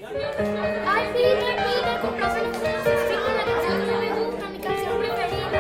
Ay, Peter, compláceme con una sección de la canción que me gusta, mi canción preferida.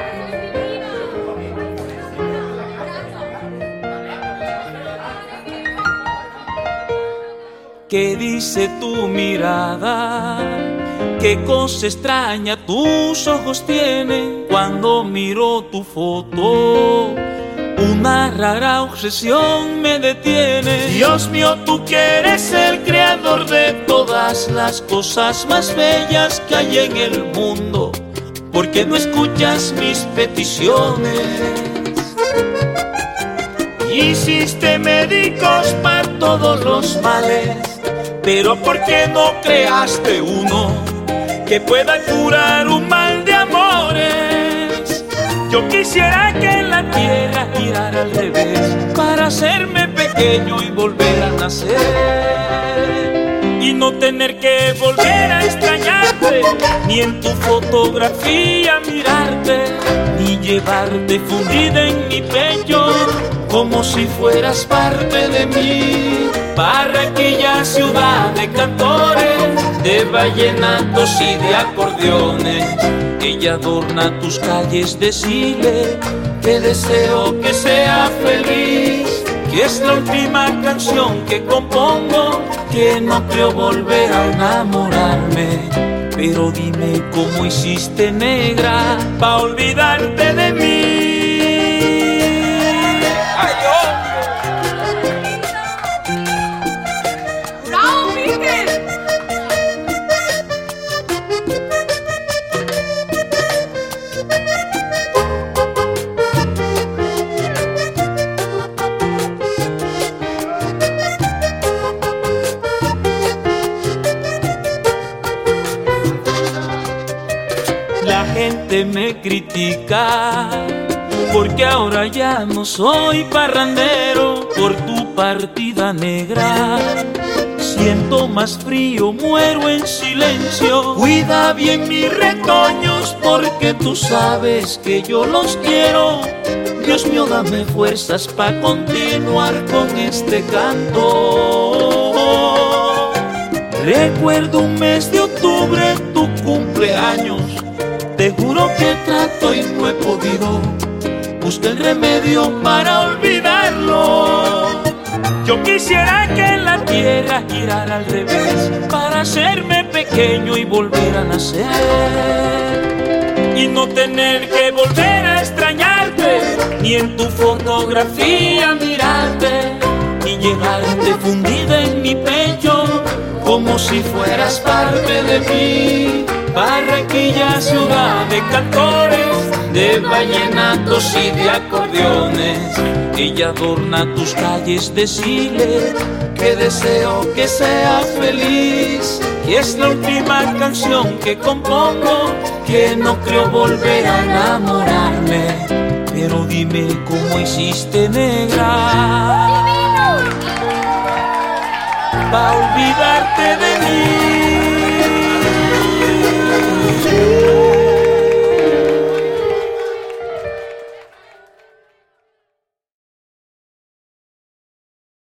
¿Qué dice tu mirada? ¿Qué cosa extraña tus ojos tienen cuando miro tu foto? Una rara obsesión me detiene. Dios mío, tú que eres el creador de todas las cosas más bellas que hay en el mundo, ¿por qué no escuchas mis peticiones? Hiciste médicos para todos los males, pero ¿por qué no creaste uno que pueda curar un mal de amores? Yo quisiera que la tierra girara al revés para hacerme pequeño y volver a nacer, y no tener que volver a extrañarte, ni en tu fotografía mirarte, ni llevarte fundida en mi pecho como si fueras parte de mí. Barranquilla, ciudad de cantores, de vallenatos y de acordeones, ella adorna tus calles, decile que deseo que sea feliz, que es la última canción que compongo, que no creo volver a enamorarme. Pero dime cómo hiciste, negra, pa' olvidarte de mí. La gente me critica porque ahora ya no soy parrandero por tu partida, negra. Siento más frío, muero en silencio. Cuida bien mis retoños porque tú sabes que yo los quiero. Dios mío, dame fuerzas para continuar con este canto. Recuerdo un mes de octubre, tu cumpleaños. Te juro que trato y no he podido. Busca el remedio para olvidarlo. Yo quisiera que la tierra girara al revés para hacerme pequeño y volver a nacer, y no tener que volver a extrañarte, ni en tu fotografía mirarte, ni llevarte fundida en mi pecho como si fueras parte de mí. Barranquilla, ciudad de cantores, de vallenatos y de acordeones, ella adorna tus calles, decile que deseo que sea feliz, que es la última canción que compongo, que no creo volver a enamorarme. Pero dime cómo hiciste, negra, pa' olvidarte de mí.